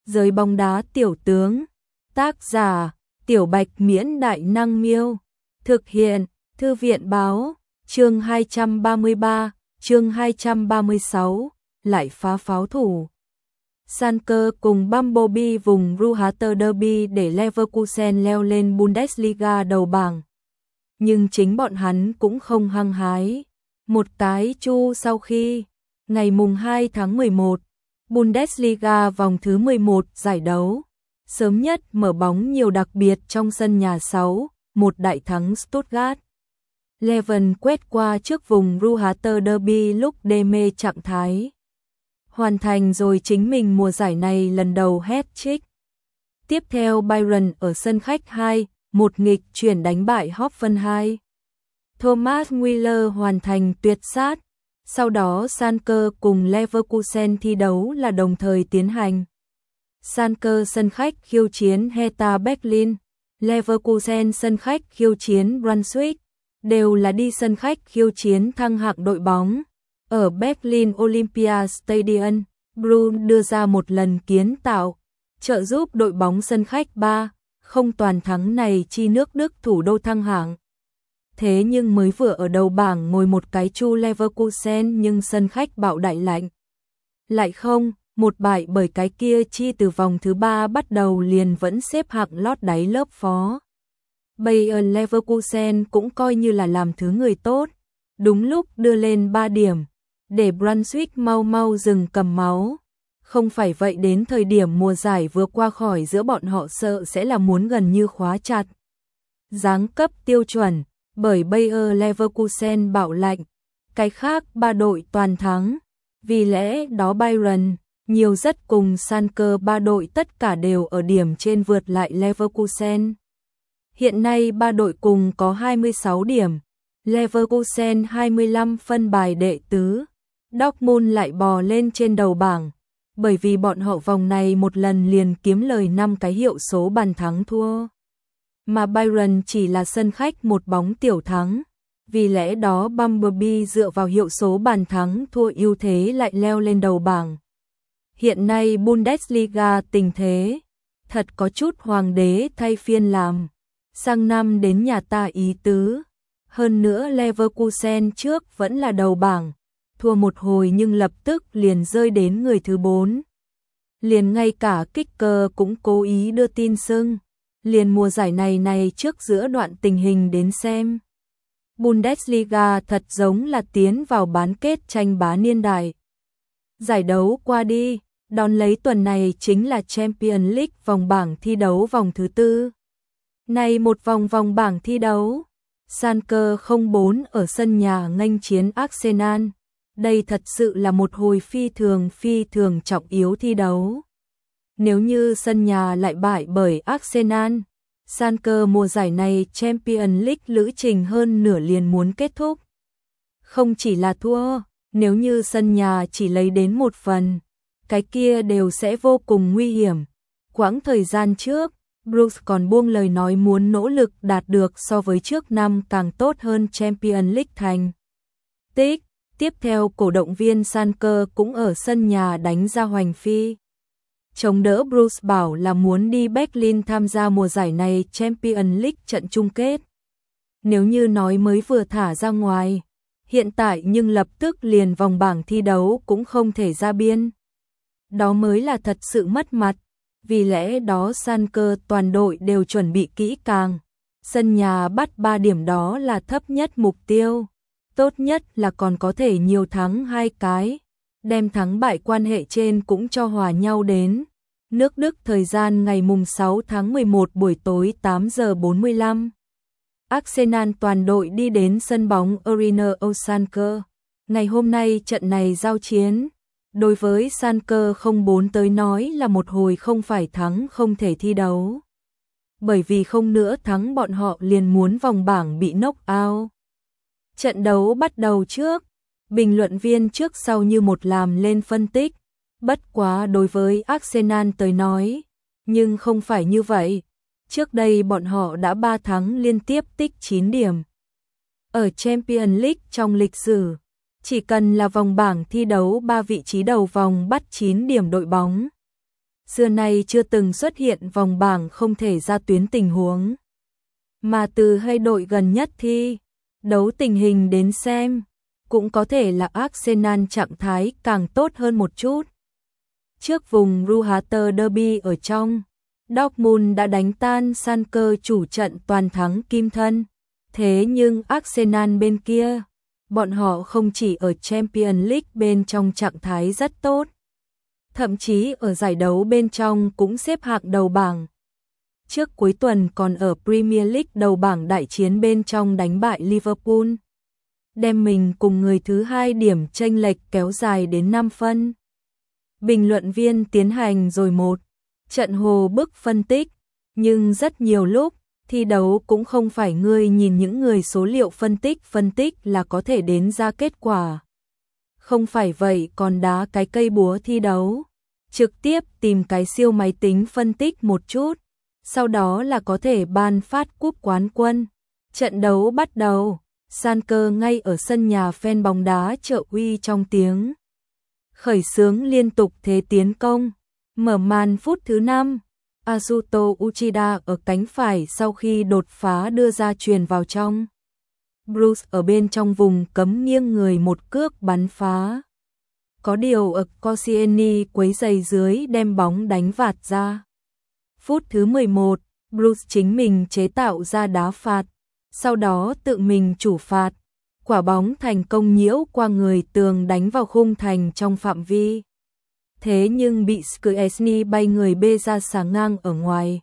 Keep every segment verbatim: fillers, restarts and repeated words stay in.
Giới bóng đá tiểu tướng. Tác giả: Tiểu Bạch Miễn Đại Năng Miêu. Thực hiện: Thư viện Báo. Chương hai trăm ba mươi ba, chương hai trăm ba mươi sáu, lại phá pháo thủ. Schalke cùng Bumblebee vùng Ruhrter Derby để Leverkusen leo lên Bundesliga đầu bảng. Nhưng chính bọn hắn cũng không hăng hái. Một cái chu sau khi, ngày mùng hai tháng mười một, Bundesliga vòng thứ mười một giải đấu, sớm nhất mở bóng nhiều đặc biệt trong sân nhà sáu một đại thắng Stuttgart. Leven quét qua trước vùng Ruhrter Derby lúc đê mê trạng thái. Hoàn thành rồi chính mình mùa giải này lần đầu hat-trick. Tiếp theo Bayern ở sân khách hai một nghịch chuyển đánh bại Hoffenheim. Thomas Müller hoàn thành tuyệt sát. Sau đó Schalke cùng Leverkusen thi đấu là đồng thời tiến hành. Schalke sân khách khiêu chiến Hertha Berlin, Leverkusen sân khách khiêu chiến Brunswick, đều là đi sân khách khiêu chiến thăng hạng đội bóng. Ở Berlin Olympia Stadion, Brun đưa ra một lần kiến tạo, trợ giúp đội bóng sân khách ba không toàn thắng này chi nước Đức thủ đô thăng hạng. Thế nhưng mới vừa ở đầu bảng ngồi một cái chu Leverkusen nhưng sân khách bạo đại lạnh. Lại không, một bại bởi cái kia chi từ vòng thứ ba bắt đầu liền vẫn xếp hạng lót đáy lớp phó. Bayer Leverkusen cũng coi như là làm thứ người tốt, đúng lúc đưa lên ba điểm, để Brunswick mau mau dừng cầm máu. Không phải vậy đến thời điểm mùa giải vừa qua khỏi giữa bọn họ sợ sẽ là muốn gần như khóa chặt giáng cấp tiêu chuẩn, bởi Bayer Leverkusen bạo lạnh, cái khác ba đội toàn thắng. Vì lẽ đó Bayern, nhiều rất cùng Schalke ba đội tất cả đều ở điểm trên vượt lại Leverkusen. Hiện nay ba đội cùng có hai mươi sáu điểm, Leverkusen hai mươi lăm phân bài đệ tứ, Dortmund lại bò lên trên đầu bảng, bởi vì bọn họ vòng này một lần liền kiếm lời năm cái hiệu số bàn thắng thua. Mà Bayern chỉ là sân khách một bóng tiểu thắng, vì lẽ đó Bumblebee dựa vào hiệu số bàn thắng thua ưu thế lại leo lên đầu bảng. Hiện nay Bundesliga tình thế, thật có chút hoàng đế thay phiên làm, sang năm đến nhà ta ý tứ. Hơn nữa Leverkusen trước vẫn là đầu bảng, thua một hồi nhưng lập tức liền rơi đến người thứ bốn. Liền ngay cả kicker cũng cố ý đưa tin xưng, liền mùa giải này này trước giữa đoạn tình hình đến xem. Bundesliga thật giống là tiến vào bán kết tranh bá niên đại. Giải đấu qua đi, đón lấy tuần này chính là Champions League vòng bảng thi đấu vòng thứ tư. Này một vòng vòng bảng thi đấu, Schalke không bốn ở sân nhà nghênh chiến Arsenal. Đây thật sự là một hồi phi thường phi thường trọng yếu thi đấu. Nếu như sân nhà lại bại bởi Arsenal, Schalke mùa giải này Champions League lữ trình hơn nửa liền muốn kết thúc. Không chỉ là thua, nếu như sân nhà chỉ lấy đến một phần, cái kia đều sẽ vô cùng nguy hiểm. Quãng thời gian trước, Brooks còn buông lời nói muốn nỗ lực đạt được so với trước năm càng tốt hơn Champions League thành tích. Tiếp theo cổ động viên Schalke cũng ở sân nhà đánh ra hoành phi. Chống đỡ Bruce bảo là muốn đi Berlin tham gia mùa giải này Champions League trận chung kết. Nếu như nói mới vừa thả ra ngoài, hiện tại nhưng lập tức liền vòng bảng thi đấu cũng không thể ra biên. Đó mới là thật sự mất mặt, vì lẽ đó Schalke toàn đội đều chuẩn bị kỹ càng. Sân nhà bắt ba điểm đó là thấp nhất mục tiêu. Tốt nhất là còn có thể nhiều thắng hai cái, đem thắng bại quan hệ trên cũng cho hòa nhau đến. Nước Đức thời gian ngày mùng sáu tháng mười một buổi tối tám giờ bốn mươi lăm. Arsenal toàn đội đi đến sân bóng Arena Schalke. Ngày hôm nay trận này giao chiến, đối với Schalke không bốn tới nói là một hồi không phải thắng không thể thi đấu. Bởi vì không nữa thắng bọn họ liền muốn vòng bảng bị knock out. Trận đấu bắt đầu trước, bình luận viên trước sau như một làm lên phân tích, bất quá đối với Arsenal tới nói, nhưng không phải như vậy. Trước đây bọn họ đã ba thắng liên tiếp tích chín điểm. Ở Champions League trong lịch sử, chỉ cần là vòng bảng thi đấu ba vị trí đầu vòng bắt chín điểm đội bóng xưa nay chưa từng xuất hiện vòng bảng không thể ra tuyến tình huống. Mà từ hai đội gần nhất thi đấu tình hình đến xem, cũng có thể là Arsenal trạng thái càng tốt hơn một chút. Trước vùng Ruhrter Derby ở trong, Dortmund đã đánh tan Schalke chủ trận toàn thắng kim thân. Thế nhưng Arsenal bên kia, bọn họ không chỉ ở Champions League bên trong trạng thái rất tốt, thậm chí ở giải đấu bên trong cũng xếp hạng đầu bảng. Trước cuối tuần còn ở Premier League đầu bảng đại chiến bên trong đánh bại Liverpool, đem mình cùng người thứ hai điểm chênh lệch kéo dài đến năm phân. Bình luận viên tiến hành rồi một trận hồ bức phân tích, nhưng rất nhiều lúc, thi đấu cũng không phải ngươi nhìn những người số liệu phân tích phân tích là có thể đến ra kết quả. Không phải vậy còn đá cái cây búa thi đấu, trực tiếp tìm cái siêu máy tính phân tích một chút, sau đó là có thể ban phát cúp quán quân. Trận đấu bắt đầu, Schalke ngay ở sân nhà fan bóng đá trợ uy trong tiếng khởi xướng liên tục thế tiến công. Mở màn phút thứ năm, Asuto Uchida ở cánh phải sau khi đột phá đưa ra chuyền vào trong. Bruce ở bên trong vùng cấm nghiêng người một cước bắn phá. Có điều ở Koscielny quấy giày dưới đem bóng đánh vạt ra. Phút thứ mười một, Bruce chính mình chế tạo ra đá phạt, sau đó tự mình chủ phạt. Quả bóng thành công nhiễu qua người tường đánh vào khung thành trong phạm vi. Thế nhưng bị Szczesny bay người bê ra xà ngang ở ngoài.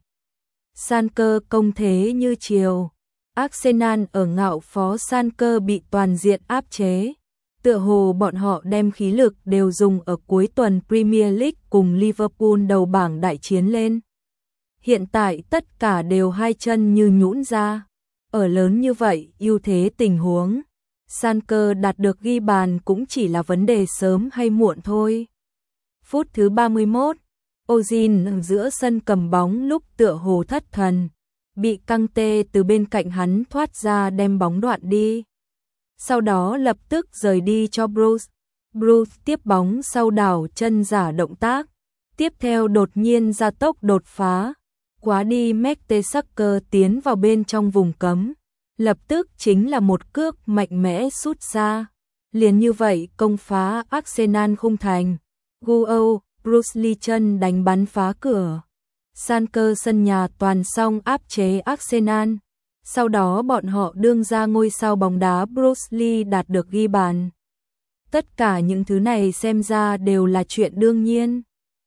Schalke công thế như chiều. Arsenal ở ngạo phó Schalke bị toàn diện áp chế. Tựa hồ bọn họ đem khí lực đều dùng ở cuối tuần Premier League cùng Liverpool đầu bảng đại chiến lên. Hiện tại tất cả đều hai chân như nhũn ra. Ở lớn như vậy, ưu thế tình huống, Schalke đạt được ghi bàn cũng chỉ là vấn đề sớm hay muộn thôi. Phút thứ ba mươi mốt, Ozil giữa sân cầm bóng lúc tựa hồ thất thần, bị căng tê từ bên cạnh hắn thoát ra đem bóng đoạn đi. Sau đó lập tức rời đi cho Bruce. Bruce tiếp bóng sau đảo chân giả động tác, tiếp theo đột nhiên ra tốc đột phá, quá đi Mertesacker tiến vào bên trong vùng cấm. Lập tức chính là một cước mạnh mẽ sút xa. Liền như vậy công phá Arsenal khung thành. Guo, Bruce Lee chân đánh bắn phá cửa. Schalke sân nhà toàn song áp chế Arsenal. Sau đó bọn họ đương ra ngôi sao bóng đá Bruce Lee đạt được ghi bàn. Tất cả những thứ này xem ra đều là chuyện đương nhiên.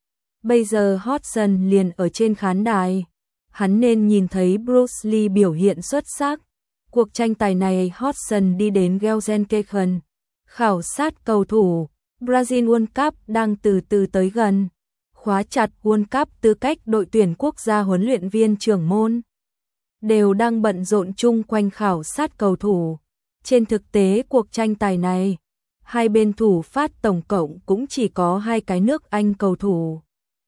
Bây giờ Hodgson liền ở trên khán đài. Hắn nên nhìn thấy Bruce Lee biểu hiện xuất sắc. Cuộc tranh tài này Hodgson đi đến Gelsenkirchen, khảo sát cầu thủ. Brazil World Cup đang từ từ tới gần. Khóa chặt World Cup tư cách đội tuyển quốc gia huấn luyện viên trưởng môn. Đều đang bận rộn chung quanh khảo sát cầu thủ. Trên thực tế cuộc tranh tài này, hai bên thủ phát tổng cộng cũng chỉ có hai cái nước Anh cầu thủ.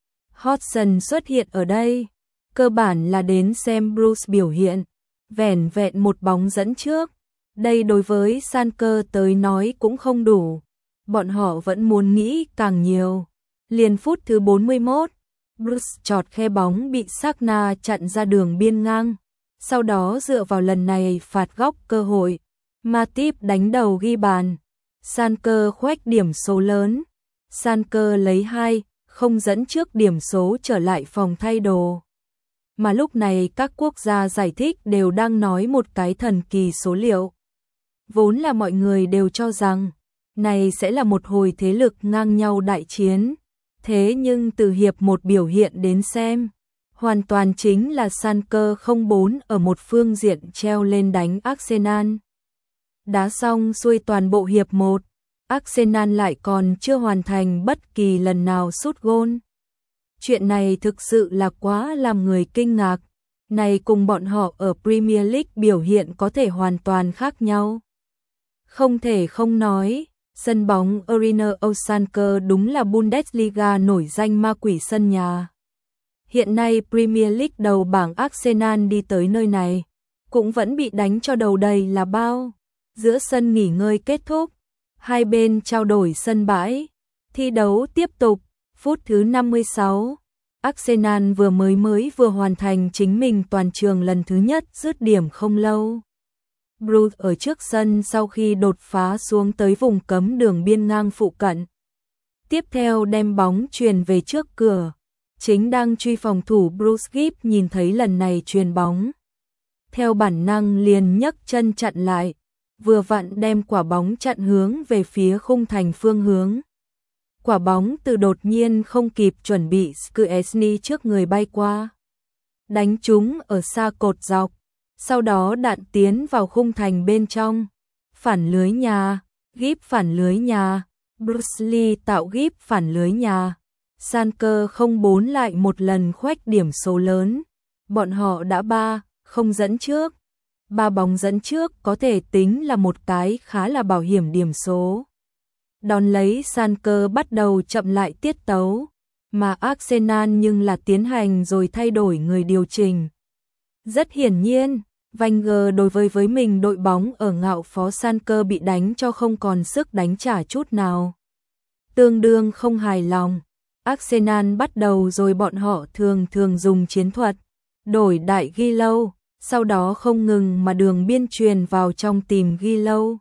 Hodgson xuất hiện ở đây, cơ bản là đến xem Bruce biểu hiện. Vẻn vẹn một bóng dẫn trước, đây đối với Schalke tới nói cũng không đủ. Bọn họ vẫn muốn nghĩ càng nhiều. Liền phút thứ bốn mươi mốt, Bruce chọt khe bóng bị Sagna chặn ra đường biên ngang. Sau đó dựa vào lần này phạt góc cơ hội, Matip đánh đầu ghi bàn. Schalke khoét điểm số lớn. Schalke lấy hai không dẫn trước điểm số trở lại phòng thay đồ. Mà lúc này các quốc gia giải thích đều đang nói một cái thần kỳ số liệu. Vốn là mọi người đều cho rằng này sẽ là một hồi thế lực ngang nhau đại chiến. Thế nhưng từ hiệp một biểu hiện đến xem, hoàn toàn chính là Schalke không bốn ở một phương diện treo lên đánh Arsenal. Đá xong xuôi toàn bộ hiệp một, Arsenal lại còn chưa hoàn thành bất kỳ lần nào sút gôn. Chuyện này thực sự là quá làm người kinh ngạc. Này cùng bọn họ ở Premier League biểu hiện có thể hoàn toàn khác nhau. Không thể không nói, sân bóng Arena Schalke đúng là Bundesliga nổi danh ma quỷ sân nhà. Hiện nay Premier League đầu bảng Arsenal đi tới nơi này, cũng vẫn bị đánh cho đầu đầy là bao. Giữa sân nghỉ ngơi kết thúc, hai bên trao đổi sân bãi, thi đấu tiếp tục, phút thứ năm mươi sáu. Arsenal vừa mới mới vừa hoàn thành chính mình toàn trường lần thứ nhất dứt điểm không lâu. Bruce ở trước sân sau khi đột phá xuống tới vùng cấm đường biên ngang phụ cận. Tiếp theo đem bóng truyền về trước cửa. Chính đang truy phòng thủ Bruce Gibbs nhìn thấy lần này truyền bóng. Theo bản năng liền nhấc chân chặn lại, vừa vặn đem quả bóng chặn hướng về phía khung thành phương hướng. Quả bóng từ đột nhiên không kịp chuẩn bị Szczesny trước người bay qua. Đánh trúng ở xa cột dọc, sau đó đạn tiến vào khung thành bên trong. Phản lưới nhà, Gibbs phản lưới nhà, Bruce Lee tạo Gibbs phản lưới nhà. Schalke không bốn lại một lần khoét điểm số lớn. Bọn họ đã ba không dẫn trước. Ba bóng dẫn trước có thể tính là một cái khá là bảo hiểm điểm số. Đón lấy Schalke bắt đầu chậm lại tiết tấu, mà Arsenal nhưng là tiến hành rồi thay đổi người điều chỉnh. Rất hiển nhiên, Wenger đối với với mình đội bóng ở ngạo phó Schalke bị đánh cho không còn sức đánh trả chút nào. Tương đương không hài lòng, Arsenal bắt đầu rồi bọn họ thường thường dùng chiến thuật, đổi đại ghi lâu, sau đó không ngừng mà đường biên truyền vào trong tìm ghi lâu.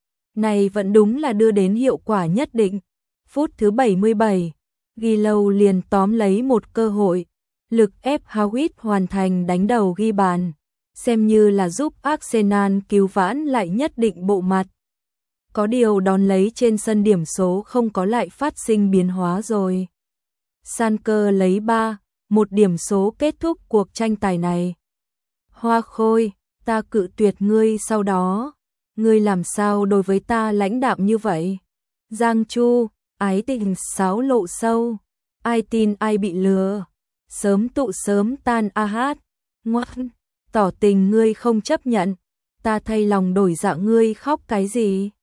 Này vẫn đúng là đưa đến hiệu quả nhất định. Phút thứ bảy mươi bảy, ghi lâu liền tóm lấy một cơ hội, lực ép Howitt hoàn thành đánh đầu ghi bàn, xem như là giúp Arsenal cứu vãn lại nhất định bộ mặt. Có điều đón lấy trên sân điểm số không có lại phát sinh biến hóa rồi. Schalke lấy ba một điểm số kết thúc cuộc tranh tài này. Hoa Khôi, ta cự tuyệt ngươi sau đó. Ngươi làm sao đối với ta lãnh đạm như vậy? Giang Chu, ái tình sáo lộ sâu. Ai tin ai bị lừa. Sớm tụ sớm tan a hát. Ngoan, tỏ tình ngươi không chấp nhận. Ta thay lòng đổi dạ ngươi khóc cái gì?